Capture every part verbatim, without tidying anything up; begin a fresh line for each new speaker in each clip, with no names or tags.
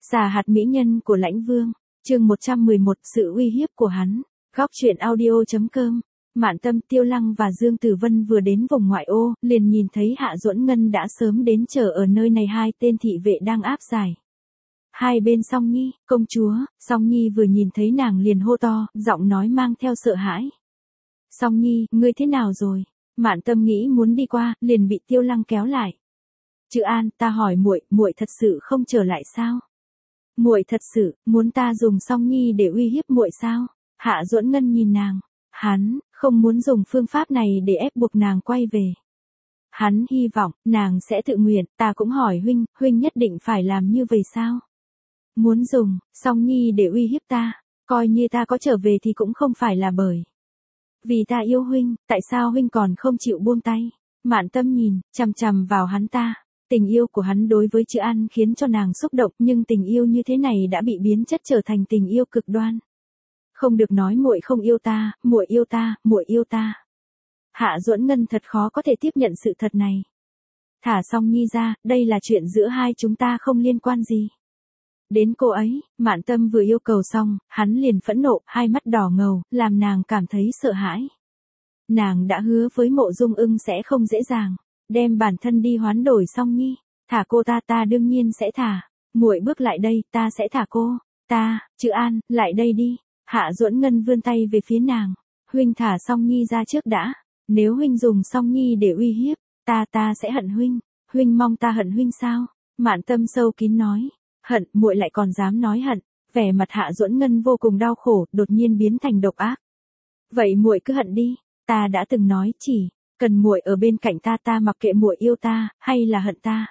Xà hạt mỹ nhân của Lãnh Vương, chương một trăm mười một, sự uy hiếp của hắn. Góc truyện audio chấm com. Mạn Tâm, Tiêu Lăng và Dương Tử Vân vừa đến vùng ngoại ô, liền nhìn thấy Hạ Duẫn Ngân đã sớm đến chờ ở nơi này, hai tên thị vệ đang áp giải. Hai bên Song Nhi, công chúa. Song Nhi vừa nhìn thấy nàng liền hô to, giọng nói mang theo sợ hãi. Song Nhi, ngươi thế nào rồi? Mạn Tâm nghĩ muốn đi qua, liền bị Tiêu Lăng kéo lại. Chữ An, ta hỏi muội, muội thật sự không trở lại sao? Muội thật sự muốn ta dùng Song Nhi để uy hiếp muội sao? Hạ Duẫn Ngân nhìn nàng, hắn không muốn dùng phương pháp này để ép buộc nàng quay về. Hắn hy vọng nàng sẽ tự nguyện. Ta cũng hỏi huynh, huynh nhất định phải làm như vậy sao? Muốn dùng Song Nhi để uy hiếp ta, coi như ta có trở về thì cũng không phải là bởi vì ta yêu huynh, tại sao huynh còn không chịu buông tay? Mạn Tâm nhìn chằm chằm vào hắn ta. Tình yêu của hắn đối với Chữ An khiến cho nàng xúc động, nhưng tình yêu như thế này đã bị biến chất trở thành tình yêu cực đoan. Không được nói muội không yêu ta, muội yêu ta, muội yêu ta. Hạ Duẫn Ngân thật khó có thể tiếp nhận sự thật này. Thả Song Nhi ra, đây là chuyện giữa hai chúng ta, không liên quan gì đến cô ấy. Mạn Tâm vừa yêu cầu xong, hắn liền phẫn nộ, hai mắt đỏ ngầu, làm nàng cảm thấy sợ hãi. Nàng đã hứa với Mộ Dung Ưng sẽ không dễ dàng đem bản thân đi hoán đổi Song Nhi. Thả cô ta, ta đương nhiên sẽ thả. Muội bước lại đây, ta sẽ thả cô. Ta, Chữ An, lại đây đi. Hạ Duẫn Ngân vươn tay về phía nàng. Huynh thả Song Nhi ra trước đã. Nếu huynh dùng Song Nhi để uy hiếp, ta ta sẽ hận huynh. Huynh mong ta hận huynh sao? Mạn Tâm sâu kín nói. Hận, muội lại còn dám nói hận. Vẻ mặt Hạ Duẫn Ngân vô cùng đau khổ, đột nhiên biến thành độc ác. Vậy muội cứ hận đi. Ta đã từng nói chỉ cần muội ở bên cạnh ta, ta mặc kệ muội yêu ta hay là hận ta,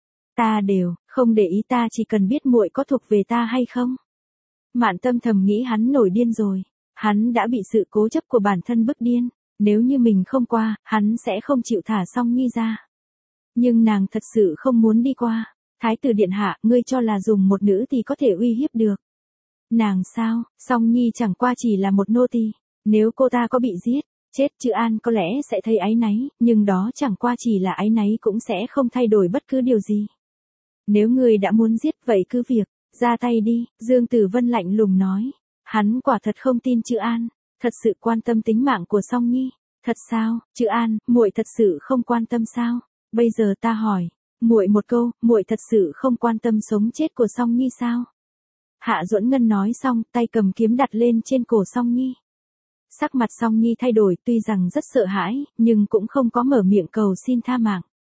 ta đều không để ý, ta chỉ cần biết muội có thuộc về ta hay không. Mạn Tâm thầm nghĩ hắn nổi điên rồi, hắn đã bị sự cố chấp của bản thân bức điên, nếu như mình không qua, hắn sẽ không chịu thả Song Nhi ra. Nhưng nàng thật sự không muốn đi qua. Thái tử điện hạ, ngươi cho là dùng một nữ thì có thể uy hiếp được nàng sao? Song Nhi chẳng qua chỉ là một nô tỳ, nếu cô ta có bị giết chết, Chữ An có lẽ sẽ thấy áy náy, nhưng đó chẳng qua chỉ là áy náy, cũng sẽ không thay đổi bất cứ điều gì. Nếu người đã muốn giết, vậy cứ việc ra tay đi. Dương Tử Vân lạnh lùng nói. Hắn quả thật không tin Chữ An thật sự quan tâm tính mạng của Song Nhi. Thật sao? Chữ An, muội thật sự không quan tâm sao? Bây giờ ta hỏi muội một câu, muội thật sự không quan tâm sống chết của Song Nhi sao? Hạ Duẫn Ngân nói xong, tay cầm kiếm đặt lên trên cổ Song Nhi. Sắc mặt Song Nhi thay đổi, tuy rằng rất sợ hãi, nhưng cũng không có mở miệng cầu xin tha mạng.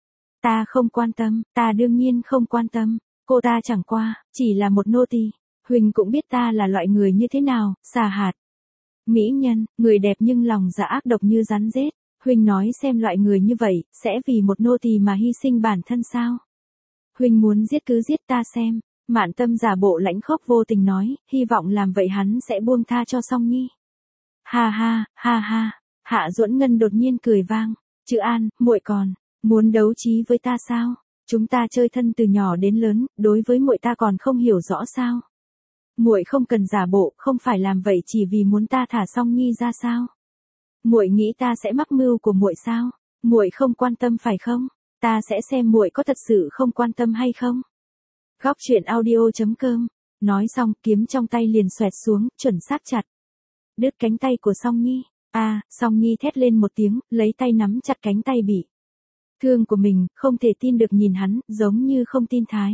Ta không quan tâm, ta đương nhiên không quan tâm, cô ta chẳng qua chỉ là một nô tỳ. Huynh cũng biết ta là loại người như thế nào, xà hạt mỹ nhân, người đẹp nhưng lòng dạ ác độc như rắn rết. Huynh nói xem, loại người như vậy sẽ vì một nô tỳ mà hy sinh bản thân sao? Huynh muốn giết cứ giết ta xem. Mạn Tâm giả bộ lãnh khốc vô tình nói, hy vọng làm vậy hắn sẽ buông tha cho Song Nhi. Ha ha, ha ha. Hạ Duẫn Ngân đột nhiên cười vang. Chữ An, muội còn muốn đấu trí với ta sao? Chúng ta chơi thân từ nhỏ đến lớn, đối với muội ta còn không hiểu rõ sao? Muội không cần giả bộ, không phải làm vậy chỉ vì muốn ta thả Song Nhi ra sao? Muội nghĩ ta sẽ mắc mưu của muội sao? Muội không quan tâm phải không? Ta sẽ xem muội có thật sự không quan tâm hay không. Góc truyện audio chấm com. Nói xong, kiếm trong tay liền xoẹt xuống, chuẩn xác chặt đứt cánh tay của Song Nhi. A, à, Song Nhi thét lên một tiếng, lấy tay nắm chặt cánh tay bị thương của mình, không thể tin được nhìn hắn, giống như không tin Thái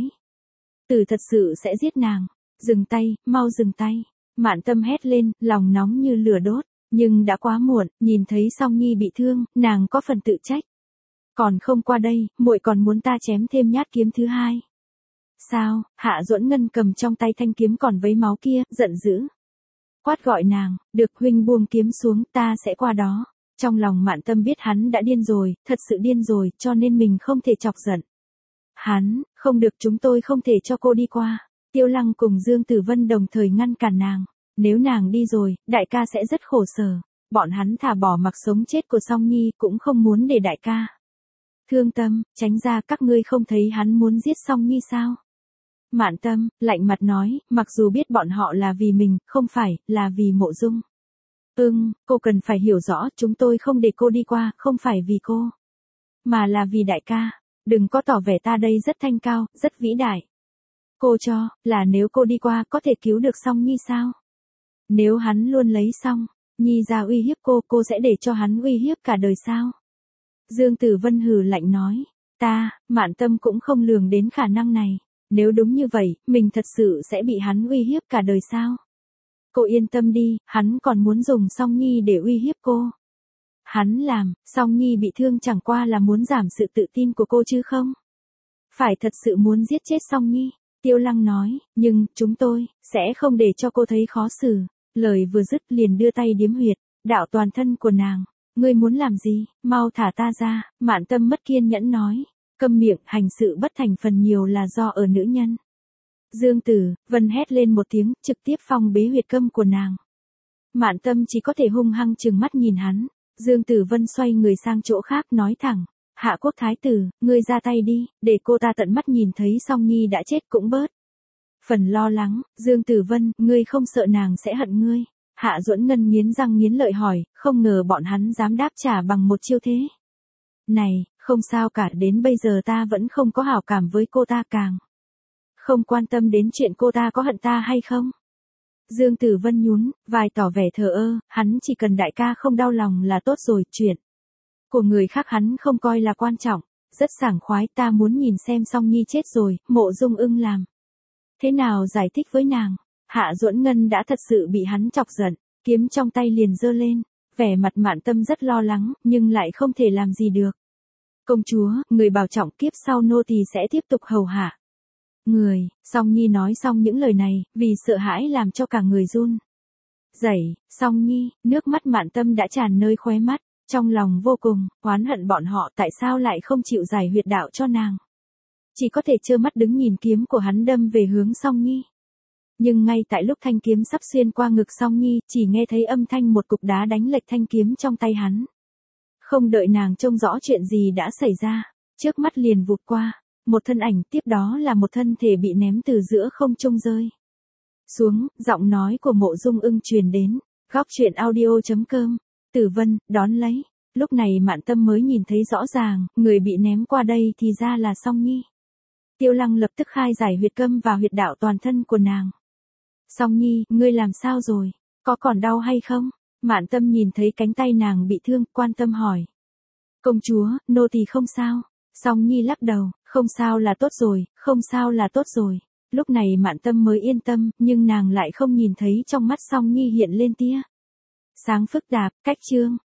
tử thật sự sẽ giết nàng. Dừng tay, mau dừng tay. Mạn Tâm hét lên, lòng nóng như lửa đốt, nhưng đã quá muộn. Nhìn thấy Song Nhi bị thương, nàng có phần tự trách. Còn không qua đây, muội còn muốn ta chém thêm nhát kiếm thứ hai sao? Hạ Duẫn Ngân cầm trong tay thanh kiếm còn vấy máu kia, giận dữ quát gọi nàng. Được, huynh buông kiếm xuống, ta sẽ qua đó. Trong lòng Mạn Tâm biết hắn đã điên rồi, thật sự điên rồi, cho nên mình không thể chọc giận hắn. Không được, chúng tôi không thể cho cô đi qua. Tiêu Lăng cùng Dương Tử Vân đồng thời ngăn cản nàng. Nếu nàng đi rồi, đại ca sẽ rất khổ sở. Bọn hắn thả bỏ mặc sống chết của Song Nhi, cũng không muốn để đại ca thương tâm. Tránh ra, các ngươi không thấy hắn muốn giết Song Nhi sao? Mạn Tâm lạnh mặt nói, mặc dù biết bọn họ là vì mình, không phải là vì Mộ Dung Ưng, cô cần phải hiểu rõ, chúng tôi không để cô đi qua, không phải vì cô, mà là vì đại ca. Đừng có tỏ vẻ ta đây rất thanh cao, rất vĩ đại. Cô cho, là nếu cô đi qua có thể cứu được Song Nhi sao? Nếu hắn luôn lấy Song Nhi ra uy hiếp cô, cô sẽ để cho hắn uy hiếp cả đời sao? Dương Tử Vân hừ lạnh nói, ta, Mạn Tâm cũng không lường đến khả năng này. Nếu đúng như vậy, mình thật sự sẽ bị hắn uy hiếp cả đời sao? Cô yên tâm đi, hắn còn muốn dùng Song Nhi để uy hiếp cô. Hắn làm, Song Nhi bị thương chẳng qua là muốn giảm sự tự tin của cô chứ không? Phải thật sự muốn giết chết Song Nhi. Tiêu Lăng nói, nhưng, chúng tôi, sẽ không để cho cô thấy khó xử. Lời vừa dứt liền đưa tay điếm huyệt, đạo toàn thân của nàng. Ngươi muốn làm gì, mau thả ta ra, Mạn Tâm mất kiên nhẫn nói. Câm miệng, hành sự bất thành phần nhiều là do ở nữ nhân. Dương Tử Vân hét lên một tiếng, trực tiếp phong bế huyệt câm của nàng. Mạn Tâm chỉ có thể hung hăng trừng mắt nhìn hắn. Dương Tử Vân xoay người sang chỗ khác nói thẳng, Hạ Quốc Thái tử, ngươi ra tay đi, để cô ta tận mắt nhìn thấy Song Nhi đã chết cũng bớt. Phần lo lắng, Dương Tử Vân, ngươi không sợ nàng sẽ hận ngươi. Hạ Duẫn Ngân nghiến răng nghiến lợi hỏi, không ngờ bọn hắn dám đáp trả bằng một chiêu thế. Này, không sao cả, đến bây giờ ta vẫn không có hảo cảm với cô ta, càng không quan tâm đến chuyện cô ta có hận ta hay không. Dương Tử Vân nhún vai tỏ vẻ thờ ơ, hắn chỉ cần đại ca không đau lòng là tốt rồi, chuyện của người khác hắn không coi là quan trọng. Rất sảng khoái, ta muốn nhìn xem Song Nhi chết rồi, Mộ Dung Ưng làm thế nào giải thích với nàng. Hạ Duẫn Ngân đã thật sự bị hắn chọc giận, kiếm trong tay liền giơ lên, vẻ mặt Mạn Tâm rất lo lắng, nhưng lại không thể làm gì được. Công chúa, người bảo trọng, kiếp sau nô tỳ sẽ tiếp tục hầu hạ người. Song Nhi nói xong những lời này, vì sợ hãi làm cho cả người run rẩy. Song Nhi, nước mắt Mạn Tâm đã tràn nơi khóe mắt, trong lòng vô cùng oán hận bọn họ tại sao lại không chịu giải huyệt đạo cho nàng. Chỉ có thể trơ mắt đứng nhìn kiếm của hắn đâm về hướng Song Nhi. Nhưng ngay tại lúc thanh kiếm sắp xuyên qua ngực Song Nhi, chỉ nghe thấy âm thanh một cục đá đánh lệch thanh kiếm trong tay hắn. Không đợi nàng trông rõ chuyện gì đã xảy ra, trước mắt liền vụt qua một thân ảnh, tiếp đó là một thân thể bị ném từ giữa không trung rơi xuống. Giọng nói của Mộ Dung Ưng truyền đến. Góc truyện audio chấm com. Tử Vân, đón lấy. Lúc này Mạn Tâm mới nhìn thấy rõ ràng, người bị ném qua đây thì ra là Song Nhi. Tiêu Lăng lập tức khai giải huyệt câm và huyệt đạo toàn thân của nàng. Song Nhi, ngươi làm sao rồi? Có còn đau hay không? Mạn Tâm nhìn thấy cánh tay nàng bị thương, quan tâm hỏi. Công chúa, nô tỳ không sao. Song Nhi lắc đầu, không sao là tốt rồi, không sao là tốt rồi. Lúc này Mạn Tâm mới yên tâm, nhưng nàng lại không nhìn thấy trong mắt Song Nhi hiện lên tia sáng phức tạp. Cách chương